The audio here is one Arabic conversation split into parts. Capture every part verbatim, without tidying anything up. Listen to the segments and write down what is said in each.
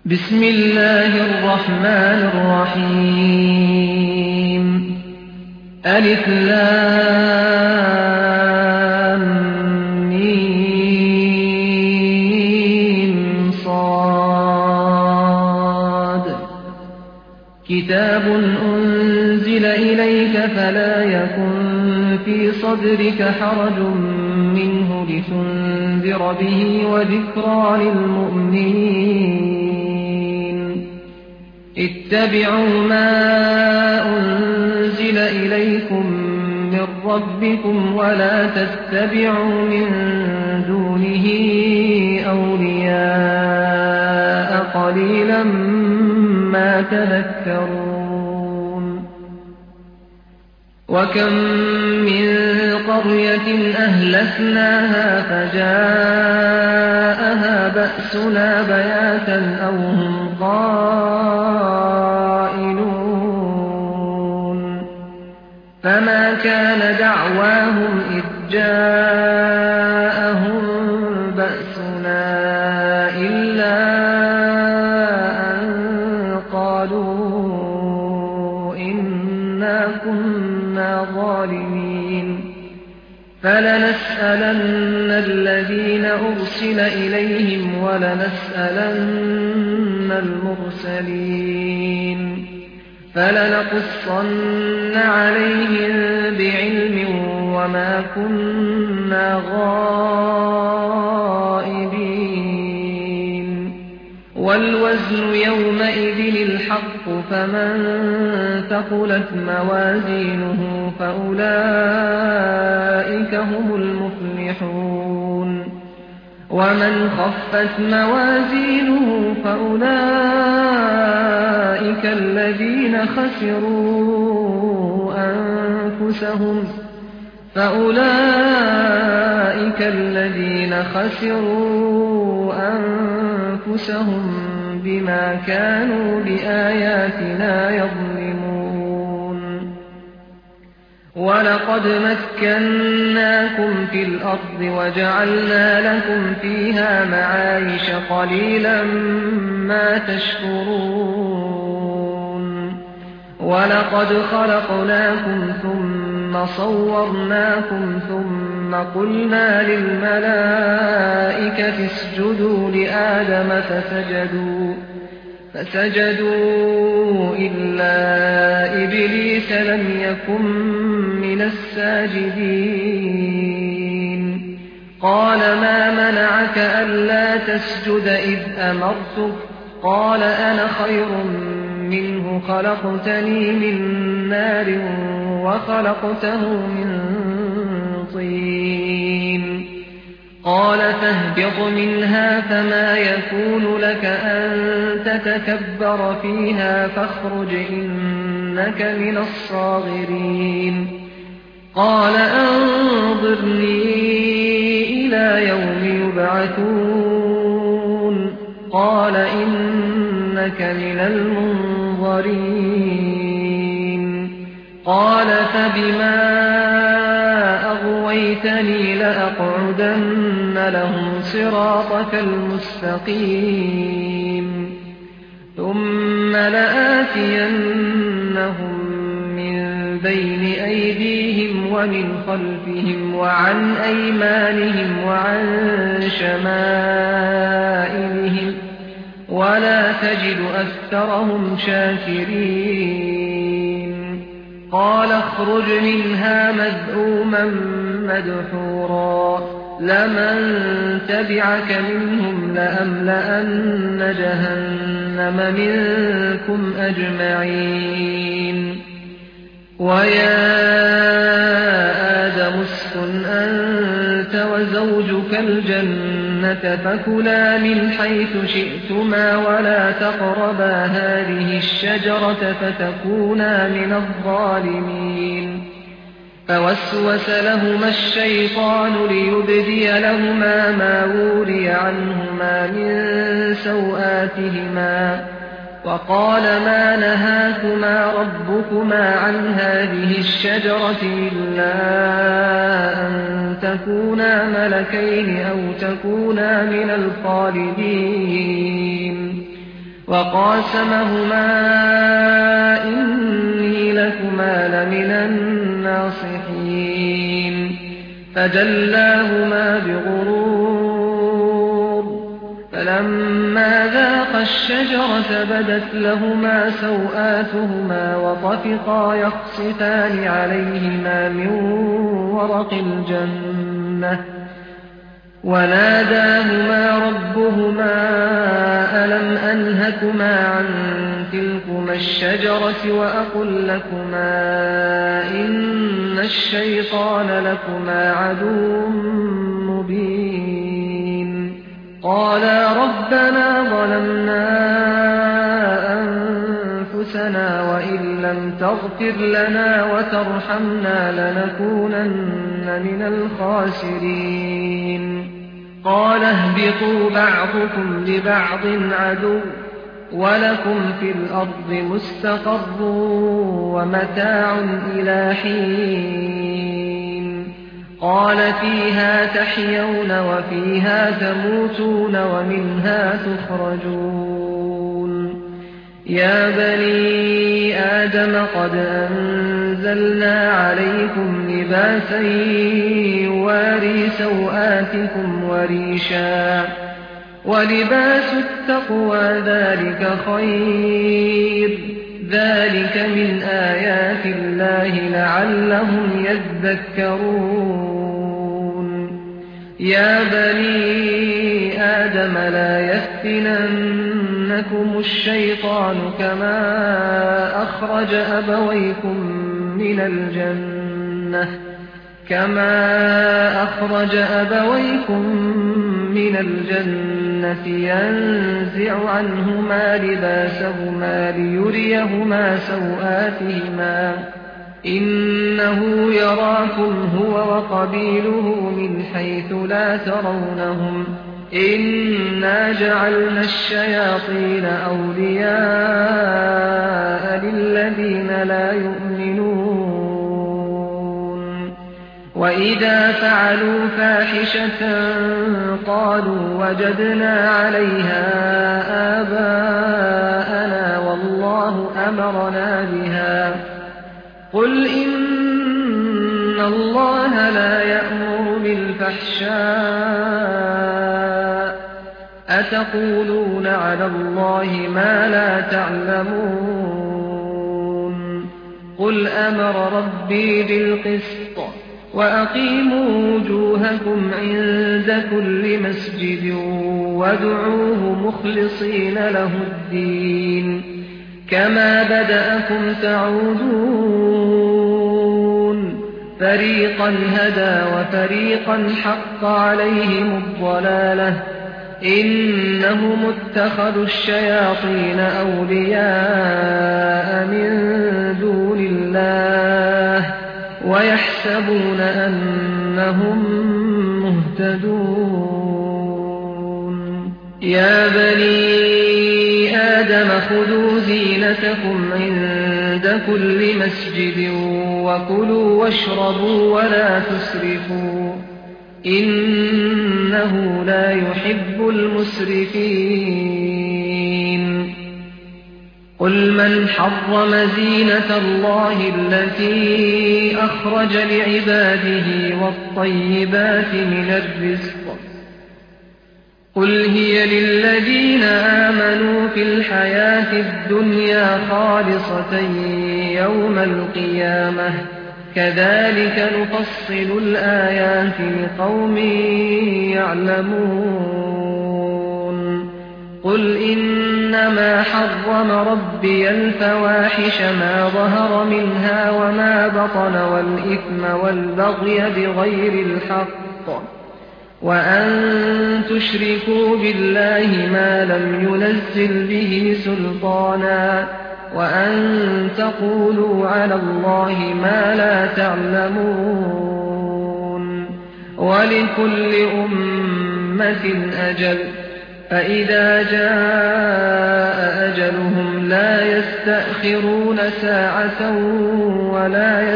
بسم الله الرحمن الرحيم ألف لام ميم صاد كتاب أنزل إليك فلا يكن في صدرك حرج منه لتنذر به وذكرى للمؤمنين اتبعوا ما أنزل إليكم من ربكم ولا تتبعوا من دونه أولياء قليلا ما تذكرون وكم من قرية أهلكناها فجاءها بأسنا بياتا أو هم قائلون فما كان دعواهم إذ جاءهم بأسنا إلا أن قالوا إنا كنا ظالمين فلنسألن الذين أرسل إليهم ولنسألن المرسلين فلنقصن عليهم بعلم وما كنا غائبين والوزن يومئذ الحق فمن ثقلت موازينه فأولئك هم المفلحون ومن خفت موازينه فأولئك الذين خسروا أنفسهم فأولئك الذين خسروا أنفسهم بما كانوا بآياتنا يظلمون ولقد مكناكم في الأرض وجعلنا لكم فيها معايش قليلا ما تشكرون ولقد خلقناكم ثم صورناكم ثم قلنا للملائكة اسجدوا لآدم فسجدوا فسجدوا إلا إبليس لم يكن من الساجدين قال ما منعك ألا تسجد إذ أمرتك قال أنا خير منه خلقتني من نار وخلقته من طين قال فاهبط منها فما يكون لك أن تتكبر فيها فاخرج إنك من الصاغرين قال أنظرني إلى يوم يبعثون قال إنك من المنظرين قال فبما أغويتني لأقعدن لهم صراطك المستقيم ثم لآتينهم من بين أيديهم ومن خلفهم وعن أيمانهم وعن شمائلهم ولا تجد أكثرهم شاكرين قال اخرج منها مذءوما مدحورا لمن تبعك منهم لأملأن جهنم منكم أجمعين ويا آدم اسكن أنت وزوجك الجنة فكلا من حيث شئتما ولا تقربا هذه الشجرة فتكونا من الظالمين فوسوس لهما الشيطان ليبدي لهما ما وري عنهما من سوآتهما وقال ما نهاكما ربكما عن هذه الشجرة إلا أن تكونا ملكين أو تكونا من الخالدين وقاسمهما إني لكما لمن الناصحين فدلاهما بغرور فلما ذاقا الشجرة بدت لهما سوآتهما وطفقا يخصفان عليهما من ورق الجنة وناداهما ربهما ألم أنهكما عن تلكما الشجرة وأقل لكما إن الشيطان لكما عدو مبين قالا ربنا ظلمنا أنفسنا وإن لم تغفر لنا وترحمنا لنكونن من الخاسرين قال اهبطوا بعضكم لبعض عدو ولكم في الأرض مستقر ومتاع إلى حين قال فيها تحيون وفيها تموتون ومنها تخرجون يا بني آدم قد أنزلنا عليكم لباسا يواري سوآتكم وريشا ولباس التقوى ذلك خير ذلك من آيات الله لعلهم يذكرون يا بني آدم لا يفتننكم الشيطان كما أخرج أبويكم من الجنة كما أخرج أبويكم من الجنة ينزع عنهما لباسهما ليريهما سوآتهما إنه يراكم هو وقبيله من حيث لا ترونهم إنا جعلنا الشياطين أولياء للذين لا يؤمنون وإذا فعلوا فاحشة قالوا وجدنا عليها آباءنا والله أمرنا بها قل إن الله لا يأمر بالفحشاء أتقولون على الله ما لا تعلمون قل أمر ربي بالقسط وأقيموا وجوهكم عند كل مسجد وادعوه مخلصين له الدين كما بدأكم تعودون فريقا هدى وفريقا حق عليهم الضلالة إنهم اتخذوا الشياطين أولياء من دون الله ويحسبون أنهم مهتدون يا بني آدم خذوا زينتكم عند كل مسجد وكلوا واشربوا ولا تسرفوا إنه لا يحب المسرفين قل من حرم زينة الله التي أخرج لعباده والطيبات من الرزق قل هي للذين آمنوا في الحياة الدنيا خالصة يوم القيامة كذلك نفصل الآيات لقوم يعلمون قل إنما حرم ربي الفواحش ما ظهر منها وما بطن والإثم والبغي بغير الحق وأن تشركوا بالله ما لم ينزل به سلطانا وأن تقولوا على الله ما لا تعلمون ولكل أمة أجل فإذا جاء أجلهم لا يستأخرون ساعة ولا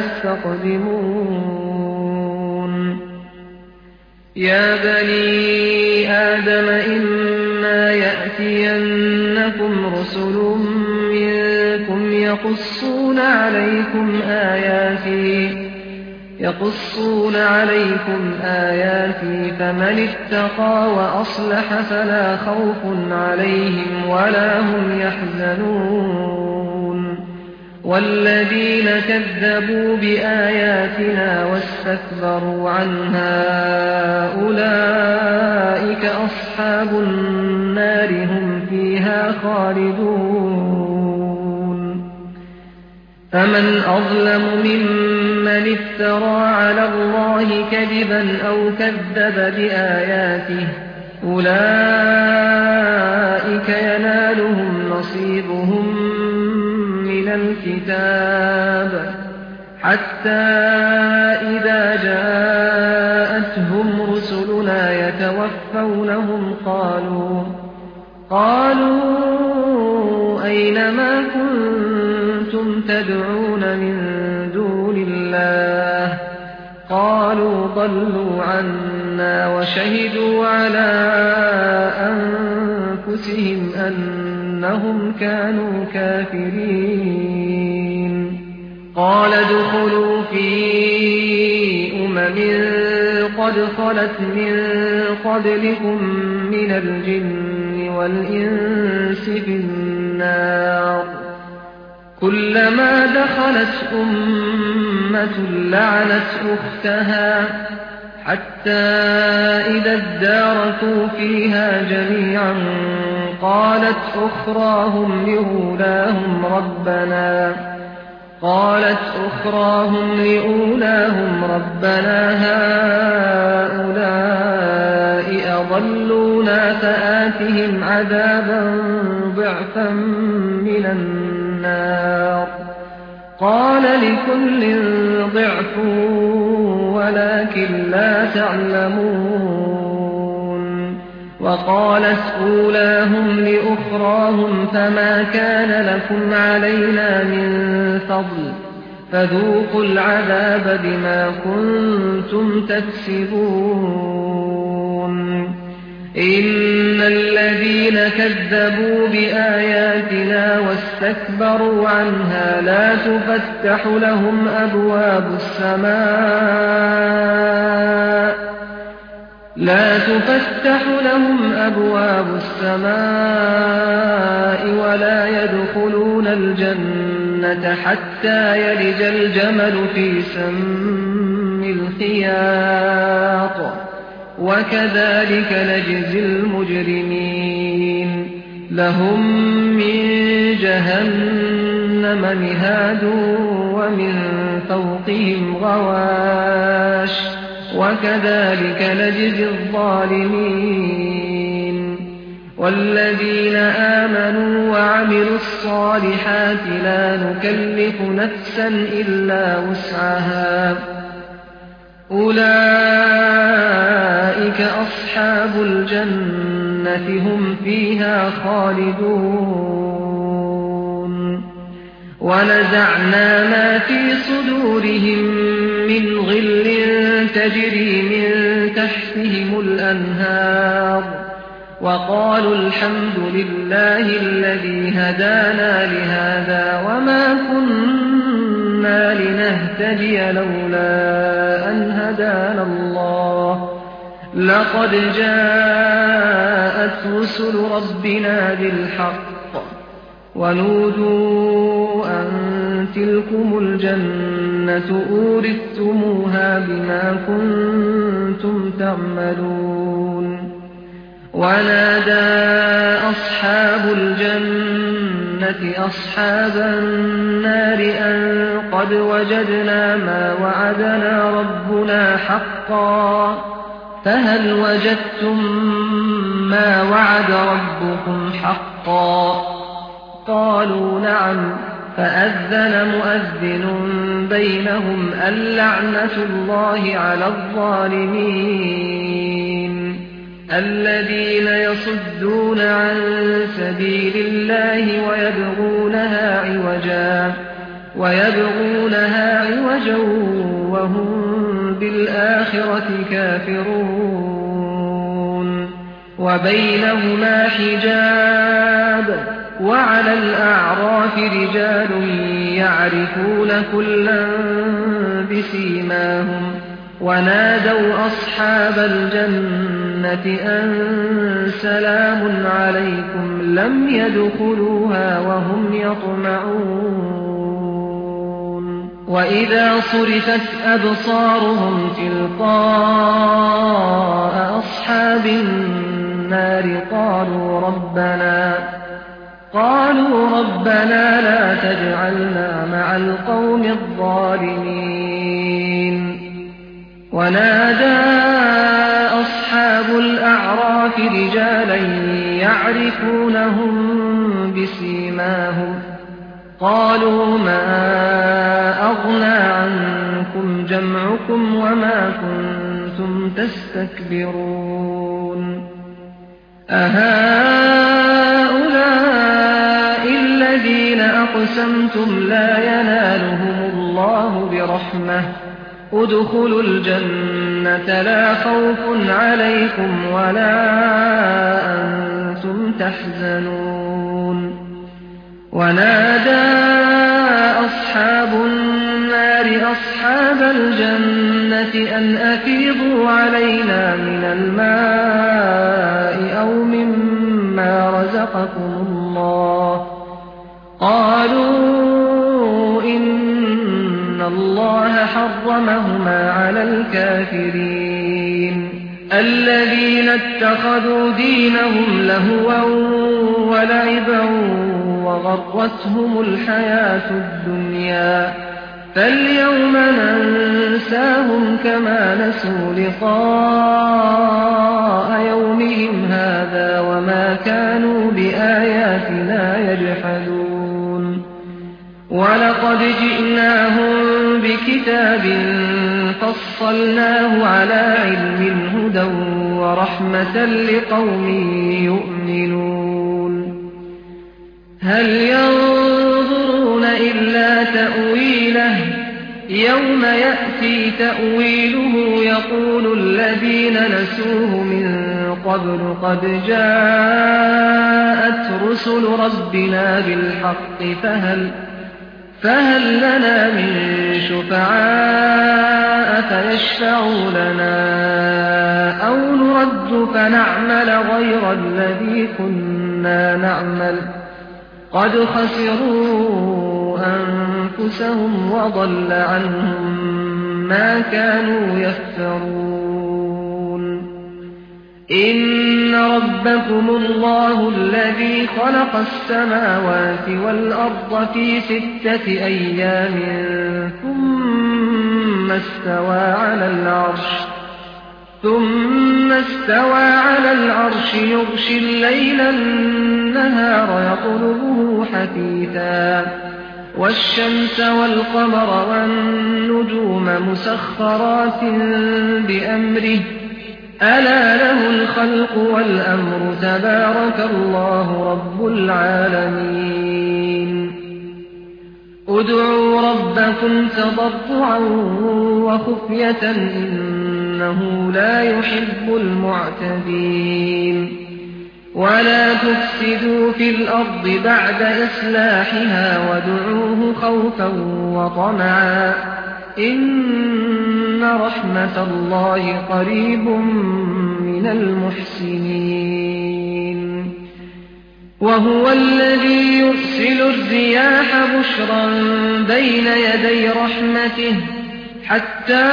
يستقدمون يا بني آدم إما يأتين يأتكم رسل منكم يقصون عليكم آياتي يقصون عليكم آياتي فمن اتقى وأصلح فلا خوف عليهم ولا هم يحزنون والذين كذبوا بآياتنا واستكبروا عنها أولئك أصحاب النار هم فيها خالدون فمن أظلم ممن افترى على الله كذبا أو كذب بآياته أولئك ينالهم نصيبهم من الكتاب حتى إذا جاءتهم رسلنا يتوفونهم قالوا قالوا أين ما كنتم تدعون من دون الله قالوا ضلوا عنا وشهدوا على أنفسهم أنهم كانوا كافرين قال ادخلوا في أمم قد خلت من قبلكم من الجن والإنس في النار كلما دخلت أمة لعنت أختها حتى إذا اداركوا فيها جميعا قالت أخراهم لأولاهم ربنا قالت أخراهم لأولاهم ربنا هؤلاء أضلونا فآتهم عذابا ضعفا من النار قال لكل ضعف ولكن لا تعلمون وقالت أولاهم لأخراهم فما كان لكم علينا من فضل فذوقوا العذاب بما كنتم تكسبون إن الذين كذبوا بآياتنا واستكبروا عنها لا تفتح لهم أبواب السماء لا تفتح لهم أبواب السماء ولا يدخلون الجنة حتى يلج الجمل في سم الخياط وكذلك نجزي المجرمين لهم من جهنم مهاد ومن فوقهم غواش وكذلك نجزي الظالمين والذين آمنوا وعملوا الصالحات لا نكلف نفسا إلا وسعها أولئك أصحاب الجنة هم فيها خالدون ونزعنا ما في صدورهم من غل تجري من تحتهم الأنهار وقالوا الحمد لله الذي هدانا لهذا وما كنا لنهتدي لولا أن هدانا الله لقد جاءت رسل ربنا بالحق ونودوا أن تلكم الجنة أورثتموها بما كنتم تعملون ونادى أصحاب الجنة أصحاب النار أن قد وجدنا ما وعدنا ربنا حقا فهل وجدتم ما وعد ربكم حقا قالوا نعم فأذن مؤذن بينهم اللعنة الله على الظالمين الذين يصدون عن سبيل الله ويبغونها عوجا ويبغونها عوجا وهم بالآخرة كافرون وبينهما حجاب وعلى الأعراف رجال يعرفون كلا بسيماهم ونادوا أصحاب الجنة أن سلام عليكم لم يدخلوها وهم يطمعون وإذا صرفت أبصارهم تلقاء أصحاب النار قالوا ربنا قالوا ربنا لا تجعلنا مع القوم الظالمين ونادى أصحاب الأعراف رجالا يعرفونهم بسيماهم قالوا ما أغنى عنكم جمعكم وما كنتم تستكبرون أهؤلاء الذين أقسمتم لا ينالهم الله برحمة ادخلوا الجنة لا خوف عليكم ولا أنتم تحزنون ونادى أصحاب النار أصحاب الجنة أن أفيضوا علينا من الماء أو مما رزقكم الله قالوا إن الله حرمهما على الكافرين الذين اتخذوا دينهم لهوا ولعبا وغرتهم الحياة الدنيا فاليوم ننساهم كما نسوا لقاء يومهم هذا وما كانوا بآياتنا يجحدون ولقد جئناهم بكتاب فصلناه على علم هدى ورحمة لقوم يؤمنون هل ينظرون إلا تأويله يوم يأتي تأويله يقول الذين نسوه من قبل قد جاءت رسل ربنا بالحق فهل فهل لنا من شفعاء فيشفعوا لنا أو نرد فنعمل غير الذي كنا نعمل قد خسروا أنفسهم وضل عنهم ما كانوا يفترون إن ربكم الله الذي خلق السماوات والأرض في ستة أيام ثم استوى على العرش ثم استوى على العرش يغشي الليل النهار يطلبه حثيثا والشمس والقمر والنجوم مسخرات بأمره ألا له الخلق والأمر تبارك الله رب العالمين ادعوا ربكم تضرعا وخفية إنه لا يحب المعتدين ولا تفسدوا في الأرض بعد إصلاحها وادعوه خوفا وطمعا إن رحمة الله قريب من المحسنين وهو الذي يرسل الرياح بشرا بين يدي رحمته حتى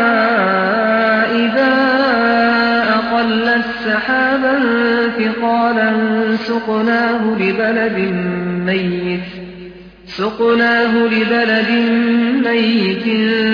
إذا أقلت سحابا ثقالا سقناه لبلد ميت سقناه لبلد ميت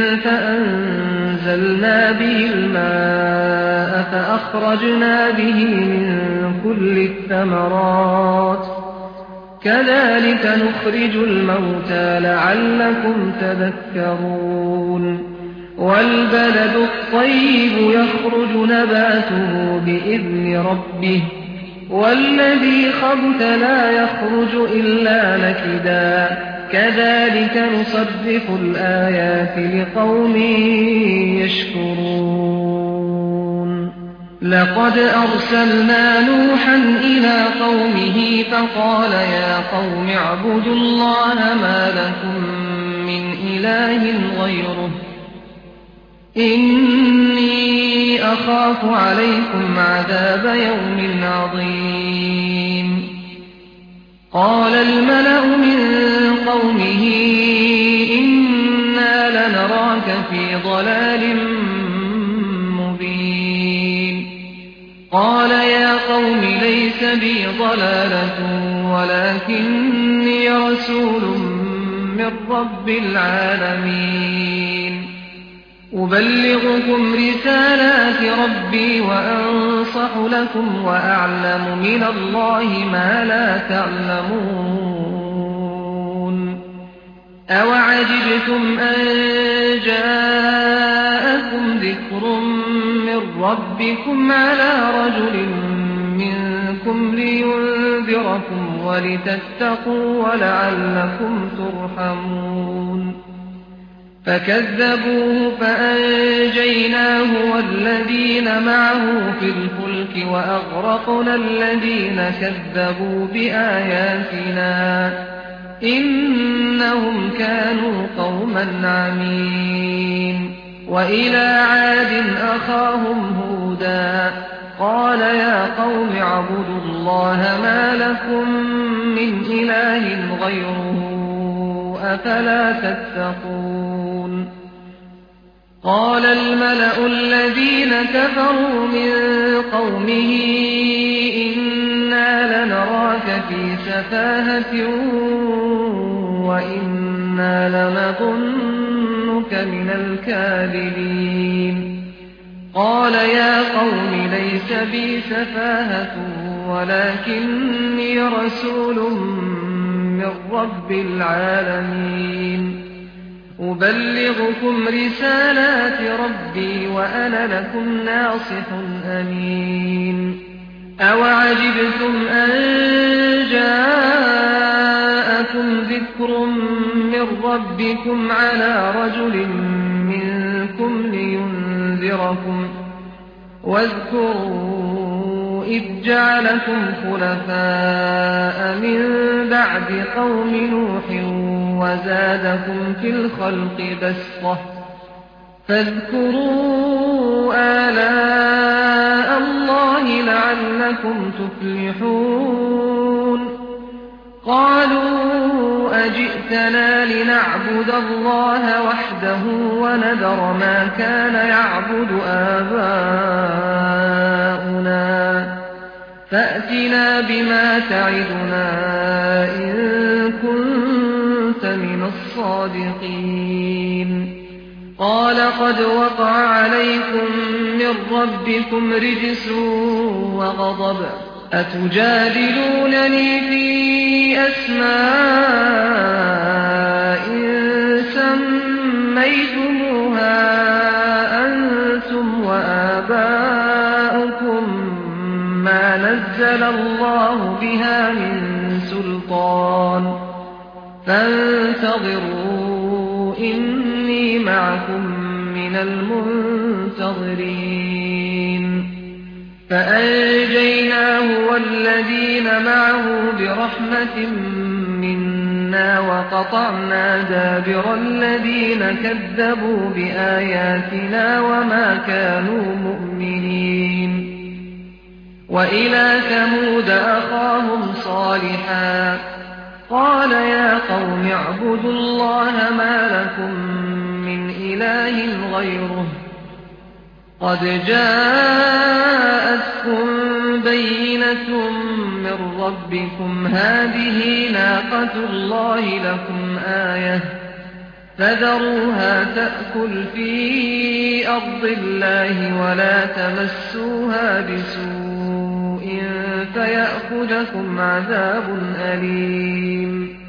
فأنزلنا به الماء فأخرجنا به من كل الثمرات كذلك نخرج الموتى لعلكم تذكرون والبلد الطيب يخرج نباته بإذن ربه والذي خبث لا يخرج إلا نكدا كذلك نصرف الآيات لقوم يشكرون لقد أرسلنا نوحا إلى قومه فقال يا قوم اعبدوا الله ما لكم من إله غيره إني أخاف عليكم عذاب يوم عظيم قال الملأ من قومه إنا لنراك في ضلال مبين قال يا قوم ليس بي ضلالة ولكني رسول من رب العالمين أبلغكم رسالات ربي وأنصح لكم وأعلم من الله ما لا تعلمون أوعجبتم أن جاءكم ذكر من ربكم على رجل منكم لينذركم ولتتقوا ولعلكم ترحمون فكذبوه فأنجيناه والذين معه في الفلك وأغرقنا الذين كذبوا بآياتنا إنهم كانوا قوما عمين وإلى عاد أخاهم هودا قال يا قوم اعبدوا الله ما لكم من إله غيره أفلا تتقون قال الملأ الذين كفروا من قومه إنا لنراك في سفاهة وإنا لنظنك من الكاذبين قال يا قوم ليس بي سفاهة ولكني رسول من رب العالمين أبلغكم رسالات ربي وأنا لكم ناصح أمين أوعجبتم أن جاءكم ذكر من ربكم على رجل منكم لينذركم واذكروا إذ جعلكم خلفاء من بعد قوم نوح وزادكم في الخلق بسطة فاذكروا آلاء الله لعلكم تفلحون قالوا أجئتنا لنعبد الله وحده ونذر ما كان يعبد آباؤنا فأتنا بما تعدنا إن كنت من الصادقين قال قد وقع عليكم من ربكم رجس وغضب أتجادلونني في أسماء سميتموها أنتم وآباؤكم ما نزل الله بها من سلطان فانتظروا إني معكم من المنتظرين فأنجيناه والذين معه برحمة منا وقطعنا دابر الذين كذبوا بآياتنا وما كانوا مؤمنين وإلى ثمود أخاهم صالحا قال يا قوم اعبدوا الله ما لكم من إله غيره قد جاءتكم بينة من ربكم هذه ناقة الله لكم آية فذروها تأكل في أرض الله ولا تمسوها بسوء فيأخذكم عذاب أليم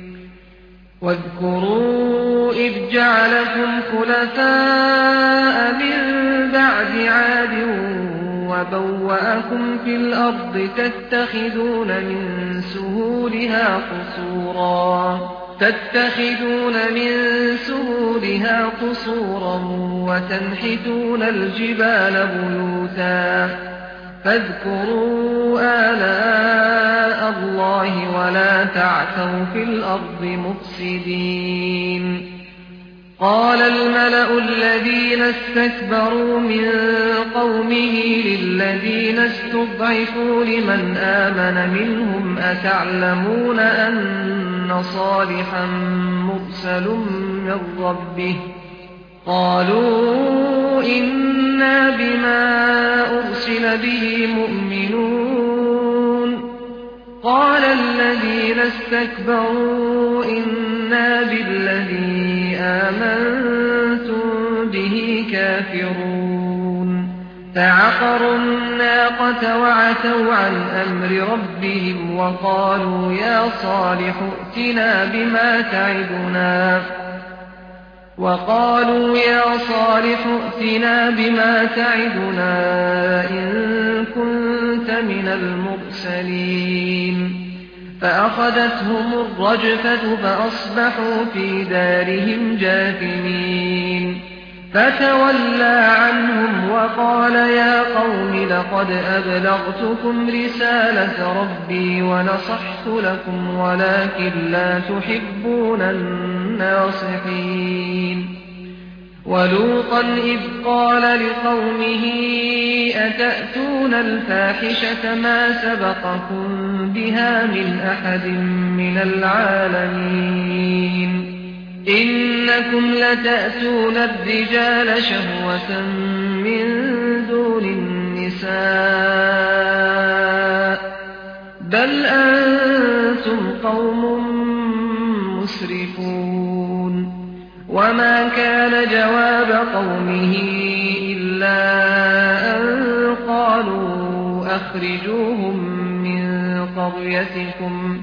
واذكروا إذ جعلكم خلفاء من بعد عاد وبوأكم في الأرض تتخذون من سهولها قصورا تتخذون من سهولها قصورا وتنحتون الجبال بيوتا فاذكروا آلاء الله ولا تعثوا في الأرض مفسدين. قال الملأ الذين استكبروا من قومه للذين استضعفوا لمن آمن منهم أتعلمون أن صالحا مرسل من ربه؟ قالوا إنا بما أرسل به مؤمنون. قال الذين استكبروا إنا بالذي آمنتم به كافرون. فعقروا الناقة وعتوا عن أمر ربهم وقالوا يا صالح ائتنا بما تعدنا وقالوا يا صالح ائتنا بما تعدنا إن كنت من المرسلين. فأخذتهم الرجفة فأصبحوا في دارهم جاثمين. فتولى عنهم وقال يا قوم لقد أبلغتكم رسالة ربي ونصحت لكم ولكن لا تحبون الناصحين. ولوطا إذ قال لقومه أتأتون الفاحشة ما سبقكم بها من أحد من العالمين إنكم لتأتون الرجال شهوة من دون النساء بل أنتم قوم مسرفون. وما كان جواب قومه إلا أن قالوا أخرجوهم من قريتكم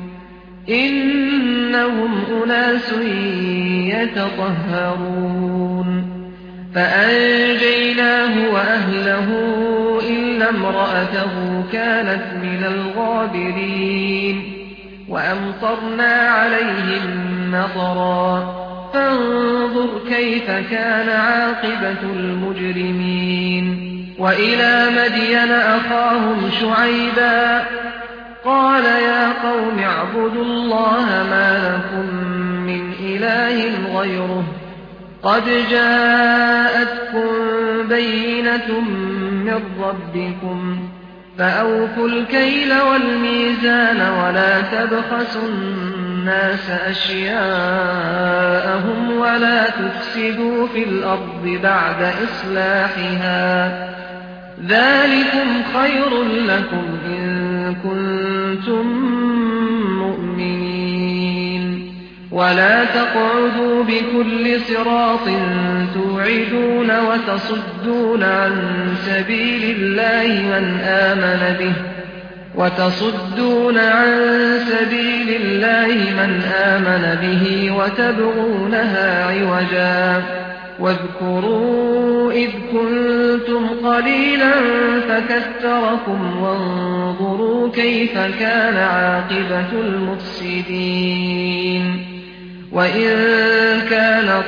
إنهم أناس يتطهرون. فأنجيناه وأهله إلا امرأته كانت من الغابرين. وأمطرنا عليهم مطرا فانظر كيف كان عاقبة المجرمين. وإلى مدين أخاهم شعيبا قال يا قوم اعبدوا الله ما لكم من إله غيره قد جاءتكم بينة من ربكم فأوفوا الكيل والميزان ولا تبخسوا الناس أشياءهم ولا تفسدوا في الأرض بعد إصلاحها ذلكم خير لكم إن كنتم مؤمنين. ولا تقعدوا بكل صراط توعدون وتصدون عن سبيل الله من آمن به وتصدون عن سبيل الله من آمن به وتبغونها عوجا. واذكروا إذ كنتم قليلا فكثركم وانظروا كيف كان عاقبة المفسدين. وإن كان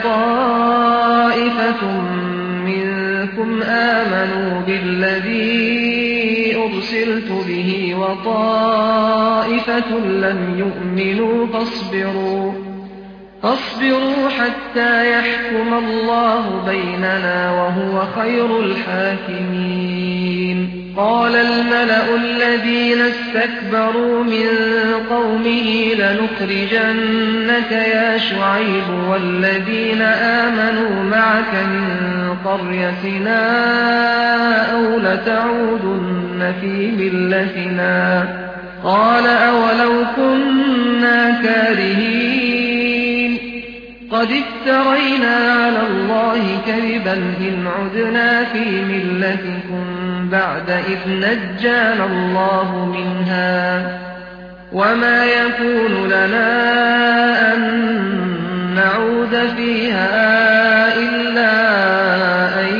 طائفة منكم آمنوا بالذي أرسلت به وطائفة لم يؤمنوا فاصبروا فاصبروا حتى يحكم الله بيننا وهو خير الحاكمين. قال الملأ الذين استكبروا من قومه لنخرجنك يا شعيب والذين آمنوا معك من قريتنا أو لتعودن في ملتنا. قال أولو كنا كارهين قد افترينا على الله كذبا إن عدنا في ملتكم بعد إذ نجانا الله منها وما يكون لنا أن نعود فيها إلا أن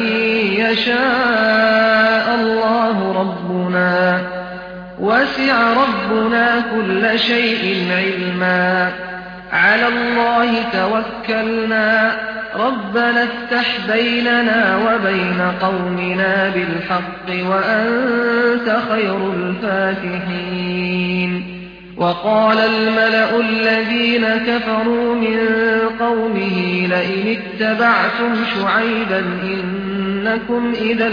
يشاء الله ربنا وسع ربنا كل شيء علما على الله توكلنا ربنا افتح بيننا وبين قومنا بالحق وأنت خير الفاتحين وقال الملأ الذين كفروا من قومه لئن اتبعتم شعيبا إنكم إذا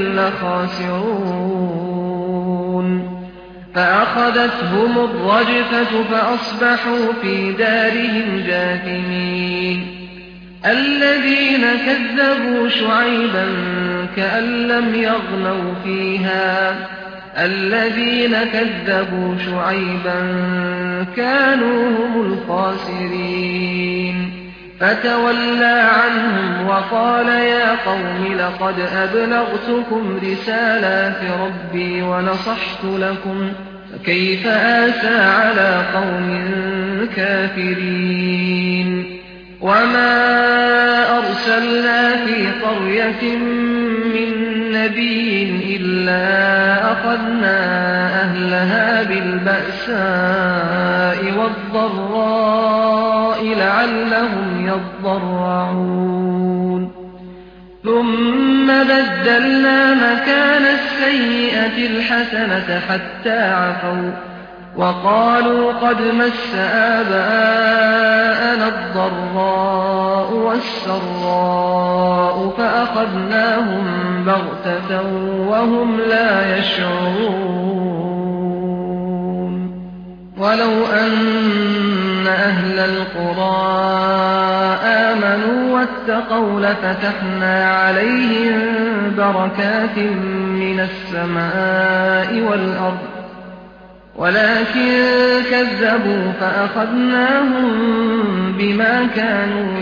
لخاسرون فأخذتهم الرجفة فأصبحوا في دارهم جاثمين الذين كذبوا شعيبا كأن لم يغنوا فيها الذين كذبوا شعيبا كانوا هم الخاسرين فتولى عنهم وقال يا قوم لقد أبلغتكم رسالات ربي ونصحت لكم فكيف آسى على قوم كافرين وما أرسلنا في قرية من نبي إلا أخذنا أهلها بالبأساء والضراء لعلهم يضرعون ثم بدلنا مكان السيئة الحسنة حتى عفوا وقالوا قد مس آباءنا الضراء والسراء فأخذناهم بغتة وهم لا يشعرون ولو أن أهل القرى آمنوا واتقوا لفتحنا عليهم بركات من السماء والأرض ولكن كذبوا فأخذناهم بما كانوا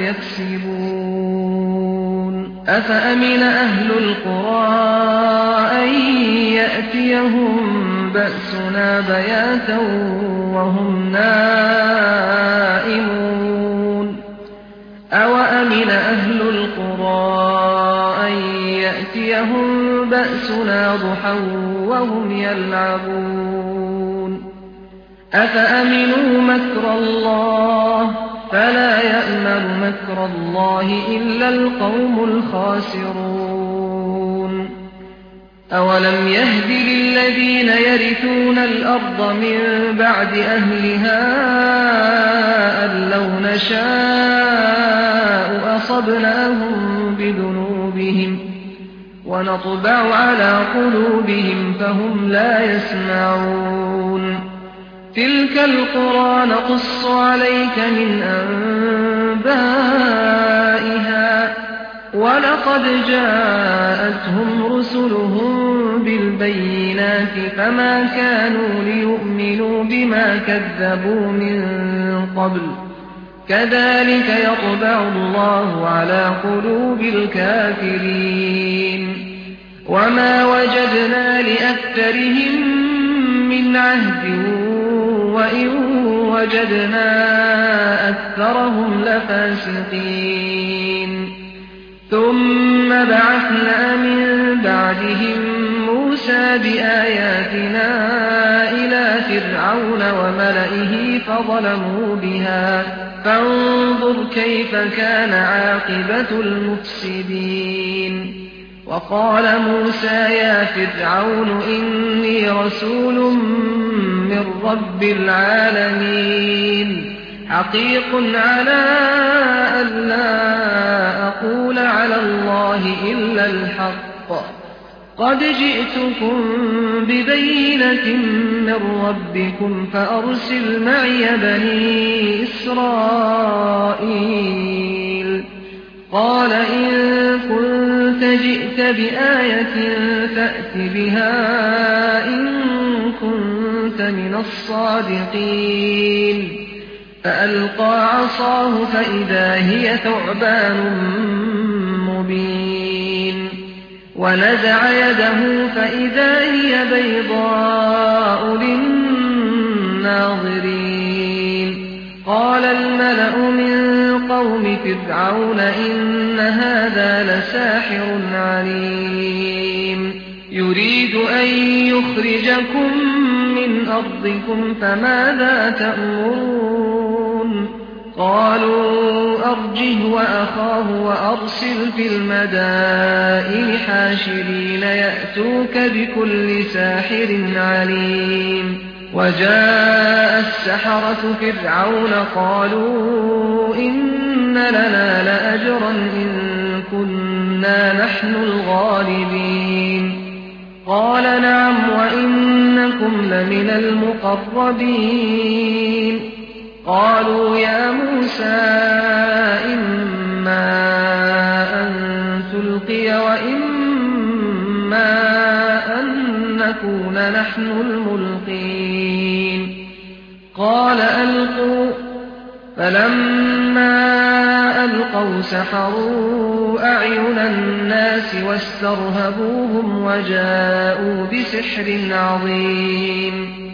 يكسبون أفأمن أهل القرى أن يأتيهم بأسنا بياتا وهم نائمون أوأمن أهل القرى أن يأتيهم بأسنا ضحى وهم يلعبون أفأمنوا مكر الله فلا يأمن مكر الله إلا القوم الخاسرون أولم يهد للذين يرثون الأرض من بعد أهلها أن لو نشاء أصبناهم بذنوبهم ونطبع على قلوبهم فهم لا يسمعون تلك القرى نقص عليك من أنبائها ولقد جاءتهم رسلهم بالبينات فما كانوا ليؤمنوا بما كذبوا من قبل كذلك يطبع الله على قلوب الكافرين وما وجدنا لأكثرهم من عهد وإن وجدنا أكثرهم لفاسقين ثم بعثنا من بعدهم موسى بآياتنا إلى فرعون وملئه فظلموا بها فانظر كيف كان عاقبة المفسدين وقال موسى يا فرعون إني رسول من رب العالمين حقيق على أن لا أقول على الله إلا الحق قد جئتكم ببينة من ربكم فأرسل معي بني إسرائيل قال إن كنت جئت بآية فأت بها إن كنت من الصادقين فألقى عصاه فإذا هي ثعبان مبين ونزع يده فإذا هي بيضاء للناظرين قال الملأ من قوم فرعون إن هذا لساحر عليم يريد أن يخرجكم من أرضكم فماذا تأمرون قالوا أرجو أرجه وأخاه وأرسل في المدائن حاشرين يأتوك بكل ساحر عليم وجاء السحرة فرعون قالوا إن لنا لأجرا إن كنا نحن الغالبين قال نعم وإنكم لمن المقربين قالوا يا موسى إما أن تلقي وإما أن نكون نحن الملقين قال ألقوا فلما ألقوا سحروا أعين الناس واسترهبوهم وجاءوا بسحر عظيم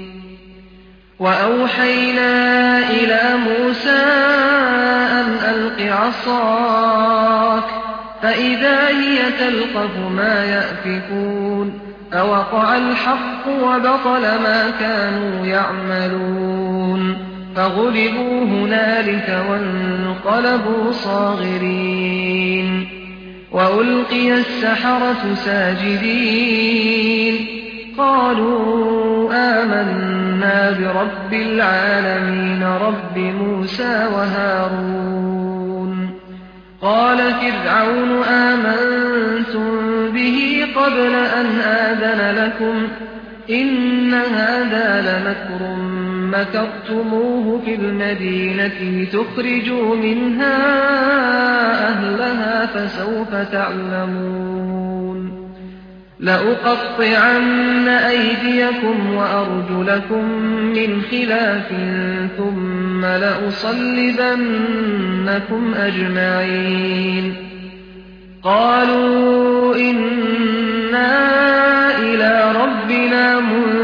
وأوحينا إلى موسى أن ألق عصاك فإذا هي تلقف ما يأفكون فوقع الحق وبطل ما كانوا يعملون فغلبوا هنالك وانقلبوا صاغرين وألقي السحرة ساجدين قالوا آمنا برب العالمين رب موسى وهارون قال فرعون آمنتم به قبل أن آذن لكم إن هذا لمكر مكرتموه في المدينة لتخرجوا منها أهلها فسوف تعلمون لأقطعن أيديكم وأرجلكم من خلاف ثم لأصلبنكم أجمعين قالوا إنا إلى ربنا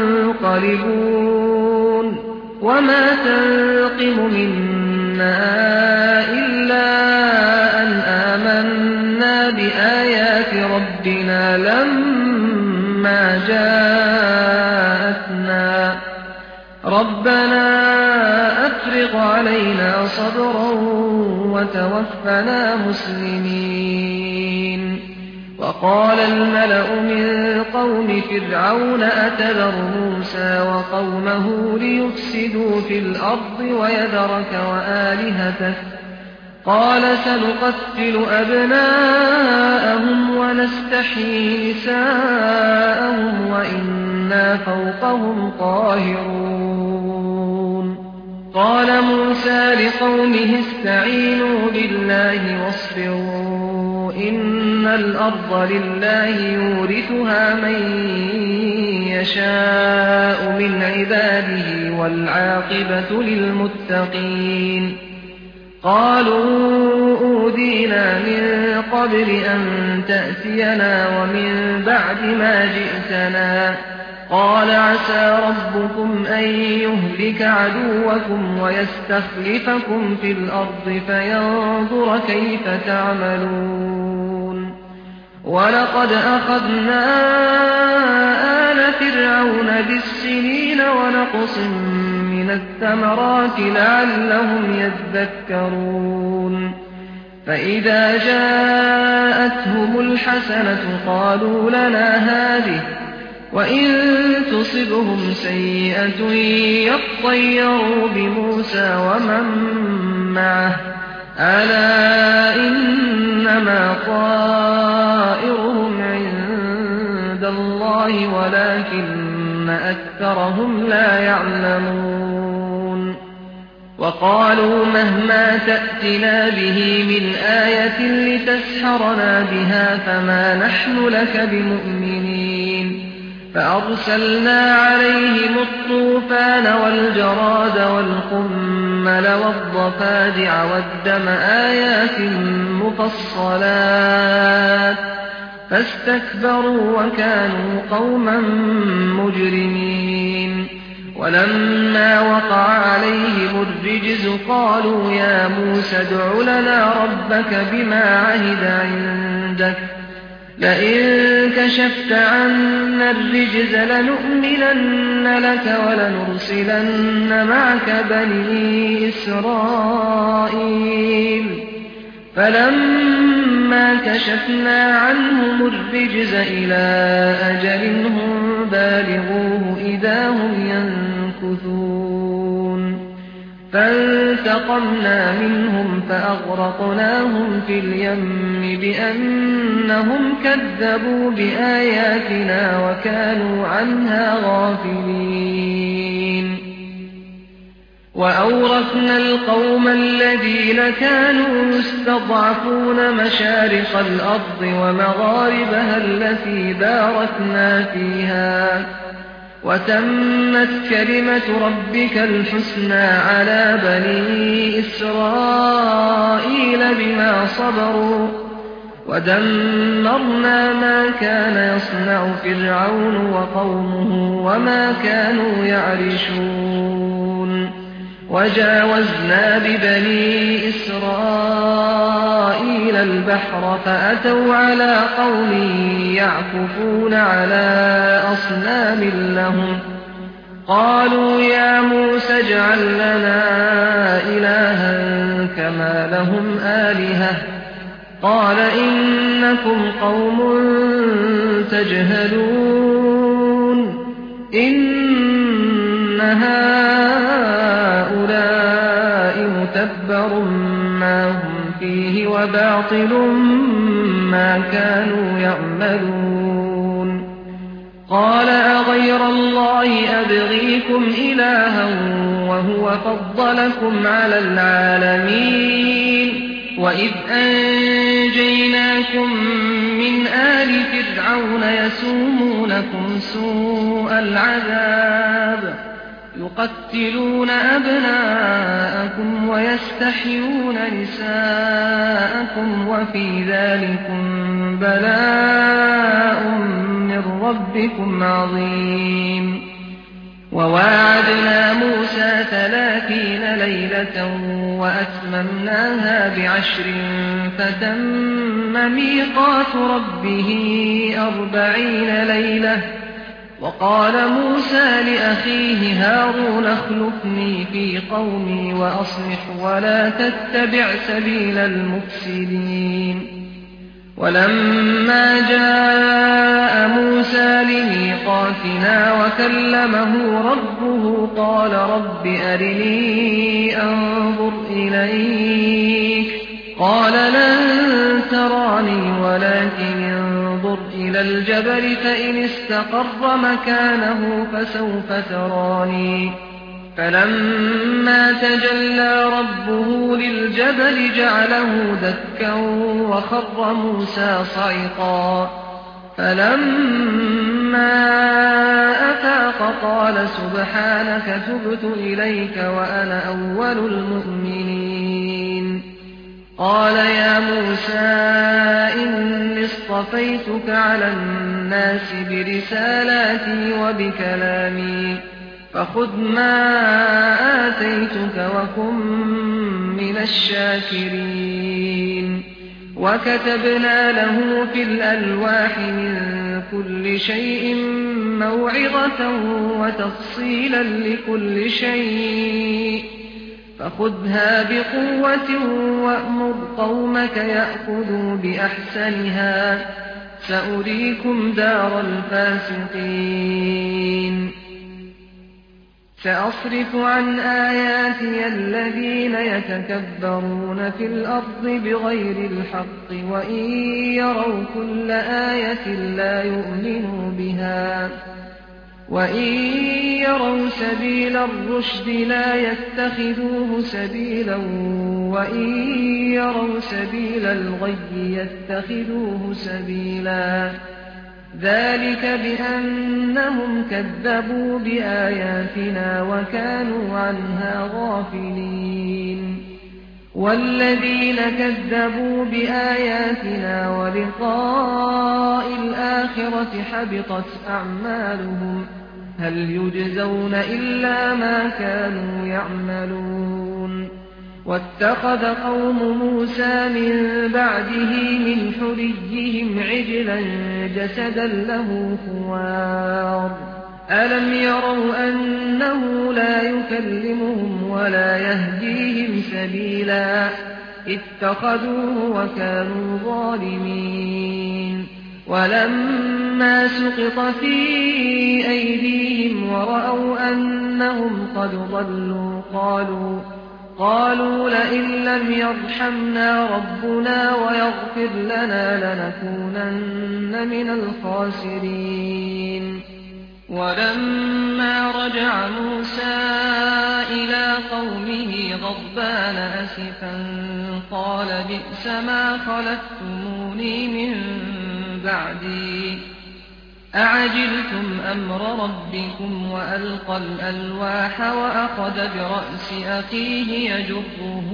منقلبون وما تنقم منا إلا أن آمنا بآيات ربنا لما جاءتنا ربنا أفرغ علينا صبرا وتوفنا مسلمين وقال الملأ من قوم فرعون أتذر موسى وقومه ليفسدوا في الأرض ويذرك وآلهتك قال سنقتل أبناءهم ونستحيي نساءهم وإنا فوقهم قاهرون قال موسى لقومه استعينوا بالله واصبروا إن الأرض لله يورثها من يشاء من عباده والعاقبة للمتقين قالوا أوذينا من قبل أن تأتينا ومن بعد ما جئتنا قال عسى ربكم أن يهلك عدوكم ويستخلفكم في الأرض فينظر كيف تعملون ولقد أخذنا آل فرعون بالسنين ونقص من الثمرات لعلهم يذكرون فإذا جاءتهم الحسنة قالوا لنا هذه وإن تصبهم سيئة يطيروا بموسى ومن معه ألا إنما طائرهم عند الله ولكن أكثرهم لا يعلمون وقالوا مهما تأتنا به من آية لتسحرنا بها فما نحن لك بمؤمنين فأرسلنا عليهم الطوفان والجراد والقمل والضفادع والدم آيات مفصلات فاستكبروا وكانوا قوما مجرمين ولما وقع عليهم الرجز قالوا يا موسى ادع لنا ربك بما عهد عندك لئن كشفت عنا الرجز لنؤمنن لك ولنرسلن معك بني إسرائيل فلما كشفنا عنهم الرجز إلى أجل هم بالغوه إذا هم ينكثون فانتقمنا منهم فأغرقناهم في اليم بأنهم كذبوا بآياتنا وكانوا عنها غافلين وأورثنا القوم الذين كانوا يستضعفون مشارق الأرض ومغاربها التي باركنا فيها وتمت كلمة ربك الحسنى على بني إسرائيل بما صبروا ودمرنا ما كان يصنع فرعون وقومه وما كانوا يعرشون وجاوزنا ببني إسرائيل البحر فأتوا على قوم يعكفون على أصنام لهم قالوا يا موسى اجعل لنا إلها كما لهم آلهة قال إنكم قوم تجهلون إن هؤلاء متبر ما هم فيه وباطل ما كانوا يعملون قال أغير الله أبغيكم إلها وهو فضلكم على العالمين وإذ أنجيناكم من آل فرعون يسومونكم سوء العذاب يقتلون أبناءكم ويستحيون نساءكم وفي ذلكم بلاء من ربكم عظيم وواعدنا موسى ثلاثين ليلة وأتممناها بعشر فتم ميقات ربه أربعين ليلة وقال موسى لأخيه هارون اخلفني في قومي وأصلح ولا تتبع سبيل المفسدين ولما جاء موسى لميقاتنا وكلمه ربه قال رب أرني أنظر إليك قال لن تراني ولكن انظر إلى الجبل فإن استقر مكانه فسوف تراني فلما تجلى ربه للجبل جعله دكا وخر موسى صعقا فلما أفاق قال سبحانك تبت إليك وأنا أول المؤمنين قال يا موسى إني اصطفيتك على الناس برسالاتي وبكلامي فخذ ما آتيتك وكن من الشاكرين وكتبنا له في الألواح من كل شيء موعظة وتفصيلا لكل شيء فخذها بقوة وأمر قومك يأخذوا بأحسنها سأريكم دار الفاسقين سأصرف عن آياتي الذين يتكبرون في الأرض بغير الحق وإن يروا كل آية لا يؤمنوا بها وإن يروا سبيل الرشد لا يتخذوه سبيلا وإن يروا سبيل الغي يتخذوه سبيلا ذلك بأنهم كذبوا بآياتنا وكانوا عنها غافلين والذين كذبوا بآياتنا ولقاء الآخرة حبطت أعمالهم هل يجزون إلا ما كانوا يعملون واتخذ قوم موسى من بعده من حليهم عجلا جسدا له خوار أَلَمْ يَرَوْا أَنَّهُ لَا يُكَلِّمُهُمْ وَلَا يَهْدِيهِمْ سَبِيلًا اتَّخَذُوهُ وَكَانُوا ظَالِمِينَ وَلَمَّا سُقِطَ فِي أَيْدِيهِمْ وَرَأَوْا أَنَّهُمْ قَدْ ضَلُّوا قَالُوا قالوا لئن لم يرحمنا ربنا ويغفر لنا لنكونن من الخاسرين ولما رجع موسى إلى قومه غضبان أسفا قال بئس ما خلفتموني من بعدي أعجلتم أمر ربكم وألقى الألواح وأخذ برأس أخيه يجره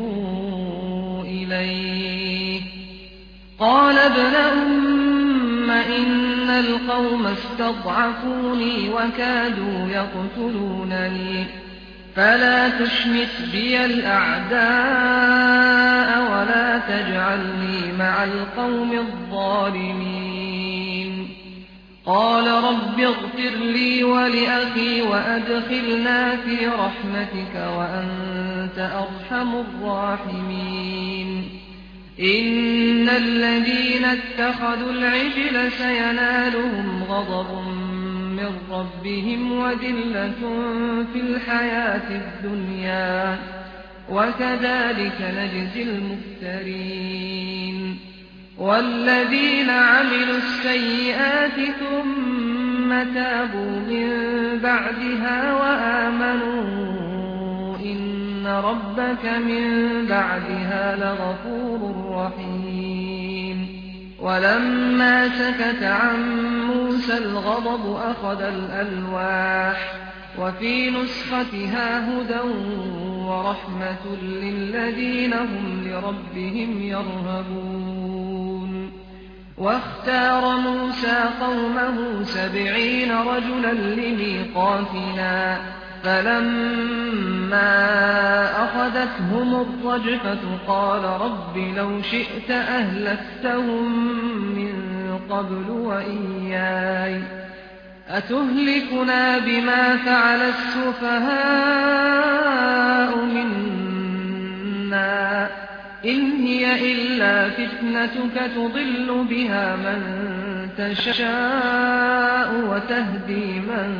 إليه قال ابن أم إن القوم استضعفوني وكادوا يقتلونني فلا تشمت بي الأعداء ولا تجعلني مع القوم الظالمين قال رب اغفر لي ولأخي وأدخلنا في رحمتك وأنت أرحم الراحمين إن الذين اتخذوا العجل سينالهم غضب من ربهم وذلة في الحياة الدنيا وكذلك نجزي المفترين والذين عملوا السيئات ثم تابوا من بعدها وآمنوا إن ربك من بعدها لغفور رحيم ولما سكت عن موسى الغضب أخذ الألواح وفي نسختها هدى ورحمة للذين هم لربهم يرهبون واختار موسى قومه سبعين رجلا لميقاتنا فلما أخذتهم الرجفة قال رب لو شئت أهلكتهم من قبل وإياي أتهلكنا بما فعل السفهاء منا إن هي إلا فتنتك تضل بها من تشاء وتهدي من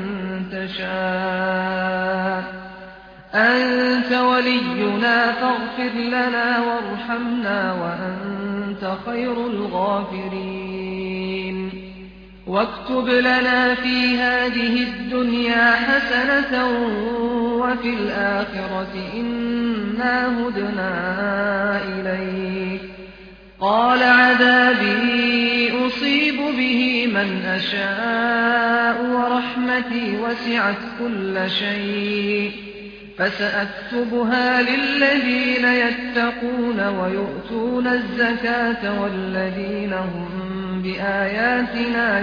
تشاء أنت ولينا فاغفر لنا وارحمنا وأنت خير الغافرين واكتب لنا في هذه الدنيا حسنة وفي الآخرة إنا هدنا إليك قال عذابي أصيب به من أشاء ورحمتي وسعت كل شيء فسأكتبها للذين يتقون ويؤتون الزكاة والذين هم بآياتنا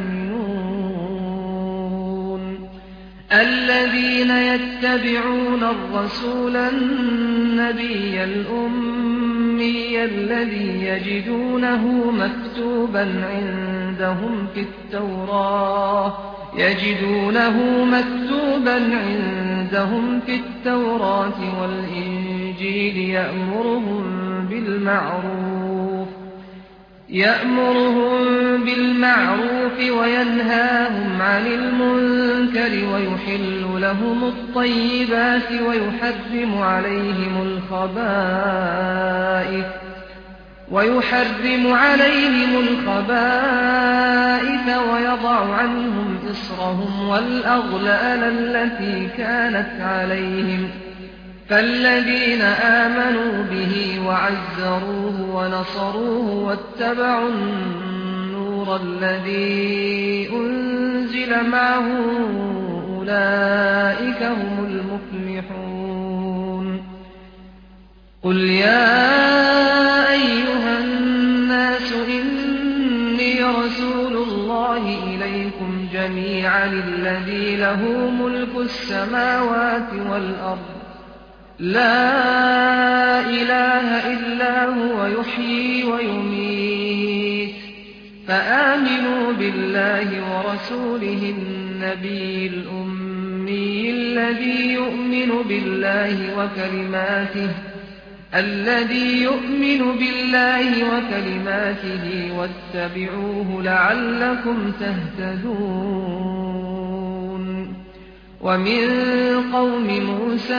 يؤمنون الذين يتبعون الرسول النبي الأمي الذي يجدونه مكتوبا عندهم في التوراة يجدونه مكتوبا عندهم في التوراة والإنجيل يأمرهم بالمعروف يأمرهم بالمعروف وينهاهم عن المنكر ويحل لهم الطيبات ويحرم عليهم الخبائث ويحرم عليهم الخبائث ويضع عنهم إصرهم والأغلال التي كانت عليهم فالذين آمنوا به وعزروه ونصروه واتبعوا النور الذي أنزل معه أولئك هم المفلحون قل يا أيها الناس إني رسول الله إليكم جميعا الذي له ملك السماوات والأرض لا إله إلا هو يحيي ويميت فآمنوا بالله ورسوله النبي الأمي الذي يؤمن بالله وكلماته الذي يؤمن بالله وكلماته واتبعوه لعلكم تهتدون. ومن قوم موسى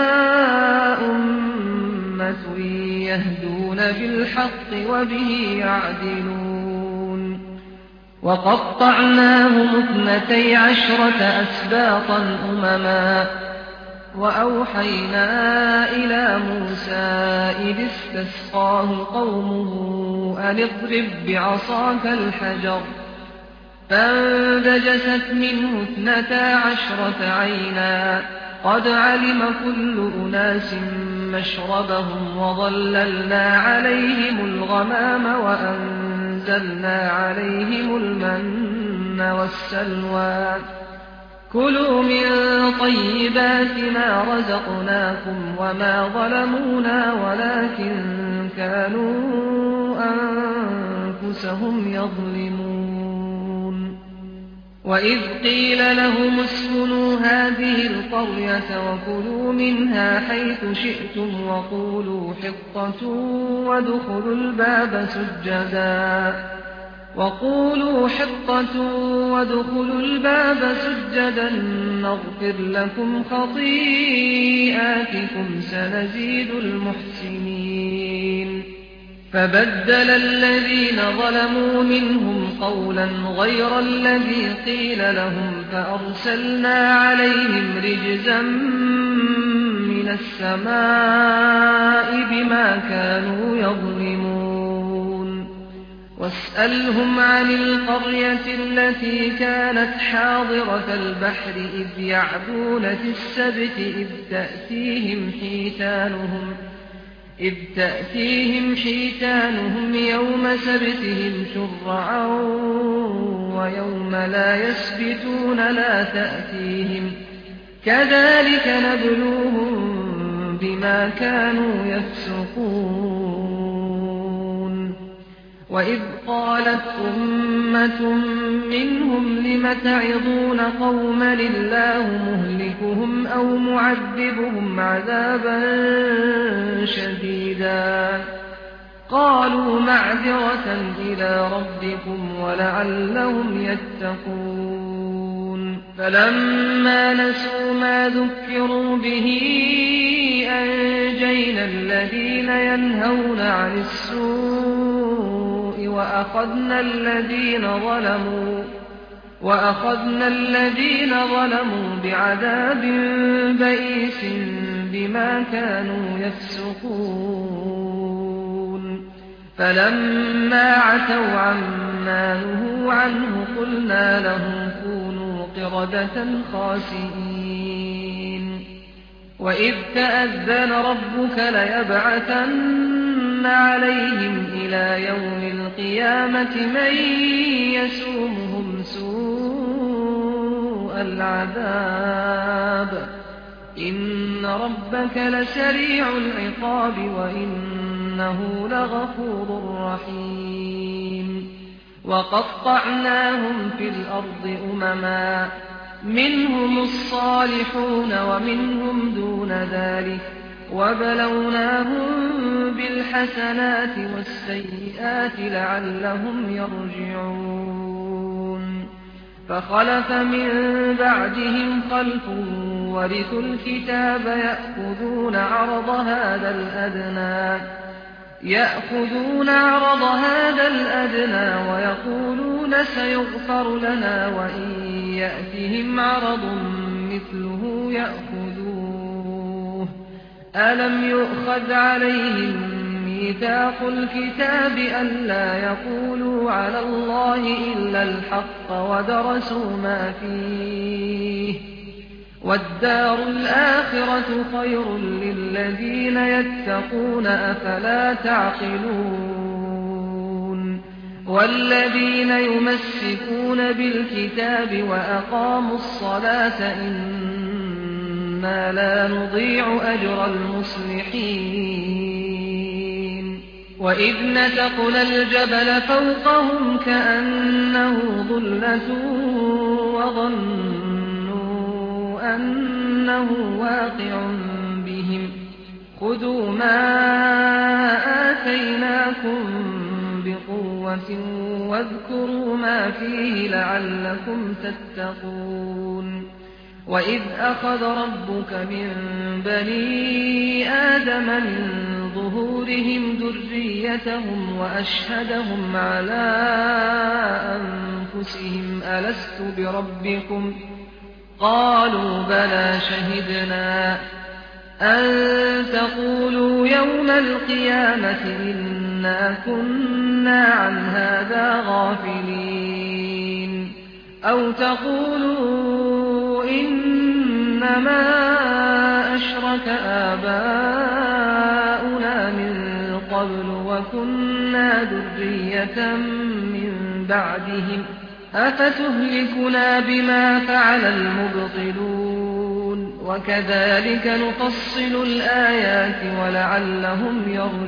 أمة يهدون بالحق وبه يعدلون. وقطعناهم اثنتي عشرة أسباطا أمما وأوحينا إلى موسى إذ استسقاه قومه أن اضرب بعصاك الحجر فانبجست منه اثنتا عشرة عينا قد علم كل أناس مشربهم وظللنا عليهم الغمام وأنزلنا عليهم المن والسلوى كلوا من طيبات ما رزقناكم وما ظلمونا ولكن كانوا أنفسهم يظلمون. وإذ قيل لهم اسكنوا هذه القرية وكلوا منها حيث شئتم وقولوا حطة وادخلوا الباب سجدا وقولوا حطة وادخلوا الباب سجدا نغفر لكم خطيئاتكم سنزيد المحسنين. فبدل الذين ظلموا منهم قولا غير الذي قيل لهم فأرسلنا عليهم رجزا من السماء بما كانوا يظلمون. واسألهم عن القرية التي كانت حاضرة البحر إذ يعدون في السبت إذ تأتيهم حيتانهم إذ تأتيهم حيتانهم يوم سبتهم شرعا ويوم لا يسبتون لا تأتيهم كذلك نبلوهم بما كانوا يفسقون. وإذ قالت أمة منهم لم تعظون قوما الله مهلكهم أو معذبهم عذابا شديدا قالوا معذرة إلى ربكم ولعلهم يتقون. فلما نسوا ما ذكروا به أنجينا الذين ينهون عن السوء وأخذنا الذين ظلموا وأخذنا الذين ظلموا بعذاب بئيس بما كانوا يفسقون. فلما عتوا عما نهوا عنه قلنا لهم كونوا قردة خاسئين. وإذ تأذن ربك ليبعثن عليهم إلى يوم القيامة من يسومهم سوء العذاب إن ربك لسريع العقاب وإنه لغفور رحيم. وقطعناهم في الأرض أمما منهم الصالحون ومنهم دون ذلك وبلوناهم بالحسنات والسيئات لعلهم يرجعون. فخلف من بعدهم خلف ورثوا الكتاب يأخذون عرض هذا الأدنى يأخذون عرض هذا الأدنى ويقولون سيغفر لنا وإن يأتهم عرض مثله يأخذوه. ألم يؤخذ عليهم ميثاق الكتاب ألا يقولوا على الله إلا الحق ودرسوا ما فيه والدار الآخرة خير للذين يتقون أفلا تعقلون. والذين يمسكون بالكتاب وأقاموا الصلاة إنا لا نضيع أجر المصلحين. وإذ نتقنا الجبل فوقهم كأنه ظلة وظنوا أنه واقع بهم خذوا ما آتيناكم بقوة واذكروا ما فيه لعلكم تتقون وإذ أخذ ربك من بني آدم من ظهورهم ذريتهم وأشهدهم على أنفسهم ألست بربكم قالوا بلى شهدنا أن تقولوا يوم القيامة إنا كنا عن هذا غافلين أو تقولوا إنما أشرك آباؤنا من قبل وكنا ذرية من بعدهم أفتهلكنا بما فعل المبطلون وكذلك نفصل الآيات ولعلهم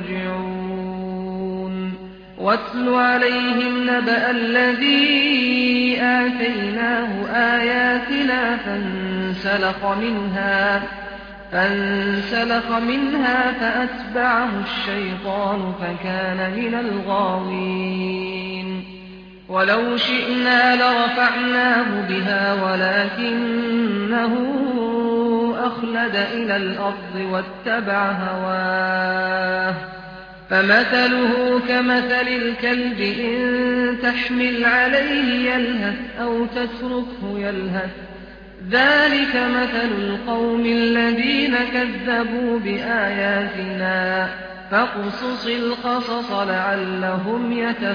يرجعون واتل عليهم نبأ الذي آتيناه آياتنا فانسلخ منها فانسلخ منها فأتبعه الشيطان فكان من الغاوين ولو شئنا لرفعناه بها ولكنه أخلد إلى الأرض واتبع هواه فمثله كمثل الكلب إن تحمل عليه يلهث أو تتركه يلهث ذلك مثل القوم الذين كذبوا بآياتنا فاقصص القصص لعلهم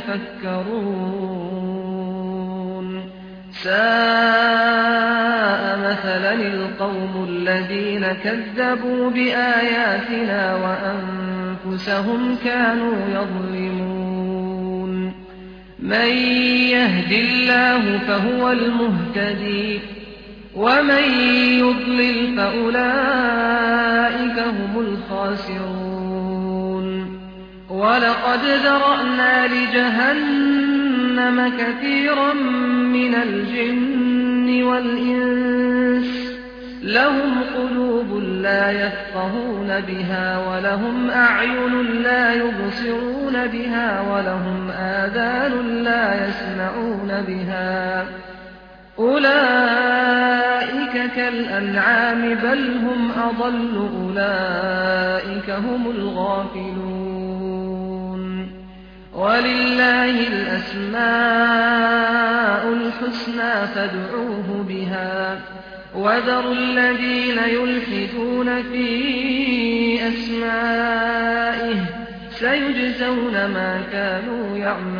يتفكرون ساء مثلا القوم الذين كذبوا بآياتنا وأنفسهم كانوا يظلمون من يهد الله فهو المهتدي ومن يضلل فأولئك هم الخاسرون ولقد ذرأنا لجهنم كثيرا من الجن والإنس لهم قلوب لا يفقهون بها ولهم أعين لا يبصرون بها ولهم آذان لا يسمعون بها أولئك كالأنعام بل هم أضل أولئك هم الغافلون ولله الأسماء الحسنى فادعوه بها وذروا الذين يلحدون في أسمائه سيجزون ما كانوا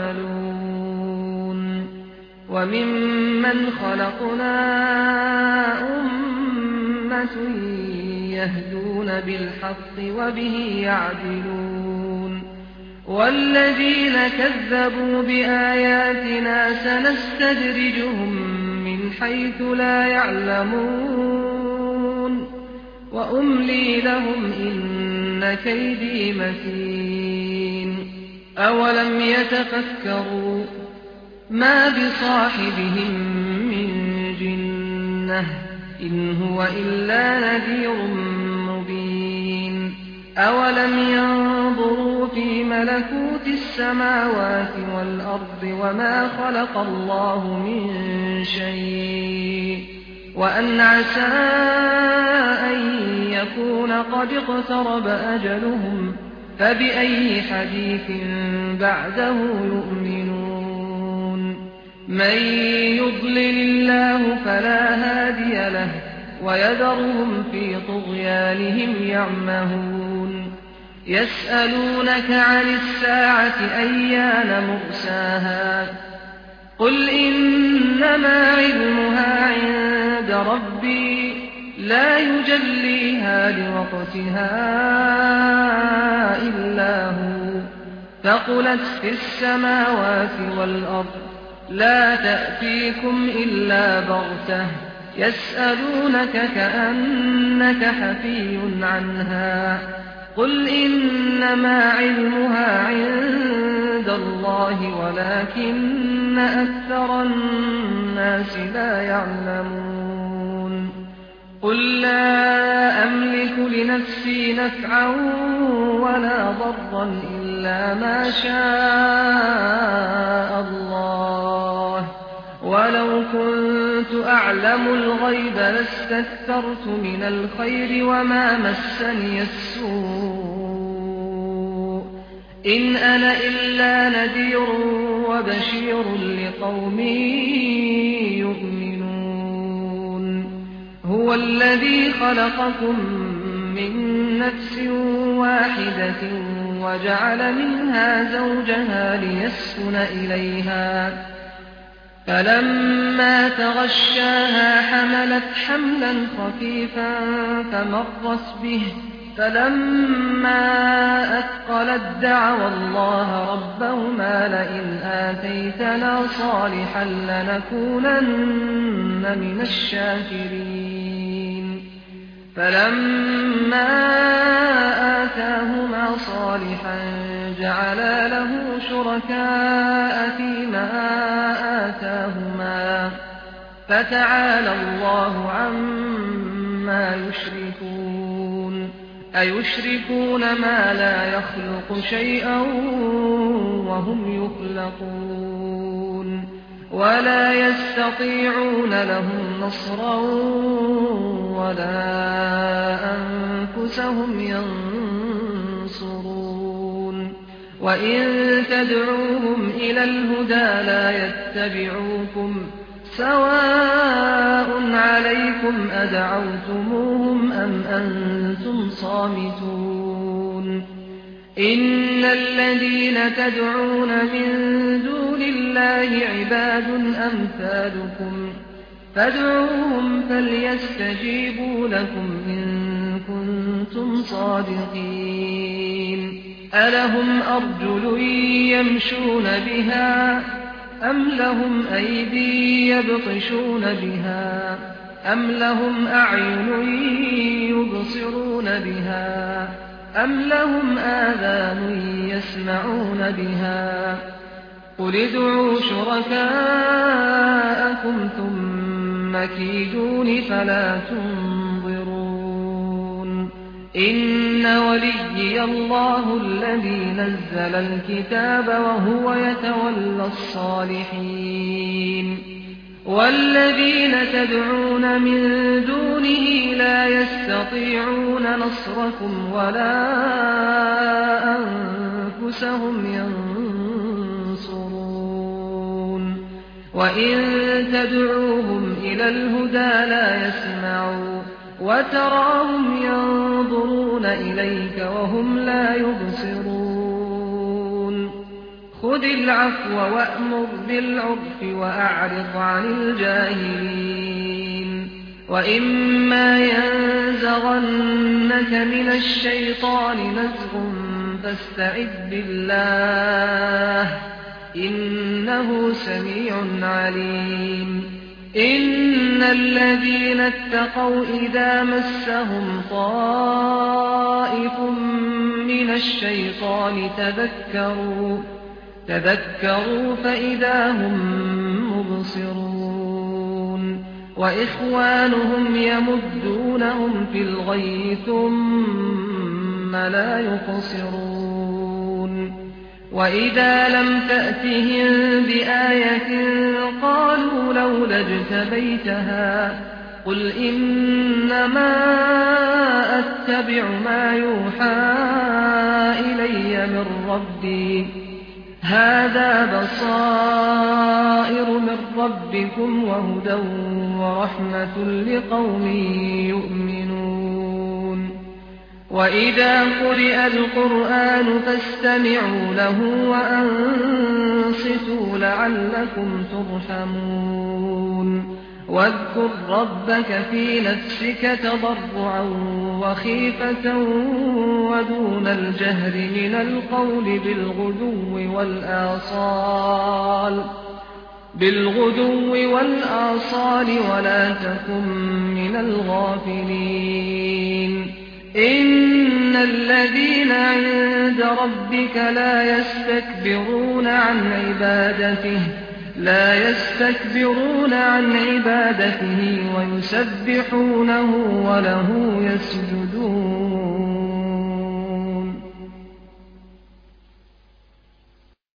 يعملون وممن خلقنا أمة يهدون بالحق وبه يعدلون والذين كذبوا بآياتنا سنستدرجهم من حيث لا يعلمون وأملي لهم إن كيدي متين أولم يتفكروا ما بصاحبهم من جنة إن هو إلا نذير مبين أولم ينظروا في ملكوت السماوات والأرض وما خلق الله من شيء وأن عسى أن يكون قد اقترب أجلهم فبأي حديث بعده يؤمنون من يضلل الله فلا هادي له ويذرهم في طغيانهم يعمهون يسألونك عن الساعة أيان مرساها قل إنما علمها عند ربي لا يجليها لوقتها إلا هو ثقلت في السماوات والأرض لا تأتيكم إلا بغتة يسألونك كأنك حفي عنها قل إنما علمها عند الله ولكن أكثر الناس لا يعلمون قل لا أملك لنفسي نفعا ولا ضرا إلا ما شاء الله ولو كنت أعلم الغيب لاستكثرت من الخير وما مسني السوء إن أنا إلا نذير وبشير لقوم يؤمنون هو الذي خلقكم من نفس واحدة وجعل منها زوجها ليسكن إليها فلما تغشاها حملت حملا خفيفا فمرت به فلما أثقلت دعوا الله ربهما لئن آتيتنا صالحا لنكونن من الشاكرين فلما آتاهما صالحا جعلا له شركاء فيما آتاهما فتعالى الله عما يشركون أيشركون ما لا يخلق شيئا وهم يخلقون ولا يستطيعون لهم نصرا ولا أنفسهم ينصرون وإن تدعوهم إلى الهدى لا يتبعوكم سواء عليكم أدعوتموهم أم أنتم صامتون إن الذين تدعون من دون الله عباد أمثالكم فادعوهم فليستجيبوا لكم إن كنتم صادقين ألهم أرجل يمشون بها أم لهم أيدي يبطشون بها أم لهم أعين يبصرون بها أم لهم آذان يسمعون بها قل ادعوا شركاءكم ثم كيدون فلا تنظرون إن وليي الله الذي نزل الكتاب وهو يتولى الصالحين والذين تدعون من دونه لا يستطيعون نصركم ولا أنفسهم ينصرون وإن تدعوهم إلى الهدى لا يسمعون وتراهم ينظرون إليك وهم لا يبصرون خذ العفو وأمر بالعرف وأعرض عن الجاهلين وإما ينزغنك من الشيطان نزغ فاستعذ بالله إنه سميع عليم إن الذين اتقوا إذا مسهم طائف من الشيطان تذكروا تذكروا فإذا هم مبصرون وإخوانهم يمدونهم في الغي ثم لا يقصرون وإذا لم تأتهم بآية قالوا لولا اجتبيتها قل إنما أتبع ما يوحى إلي من ربي هذا بصائر من ربكم وهدى ورحمة لقوم يؤمنون وإذا قرئ القرآن فاستمعوا له وأنصتوا لعلكم ترحمون واذكر ربك في نفسك تضرعا وخيفة ودون الجهر من القول بالغدو والآصال بالغدو والآصال ولا تكن من الغافلين إن الذين عند ربك لا يستكبرون عن عبادته لا يستكبرون عن عبادته ويسبحونه وله يسجدون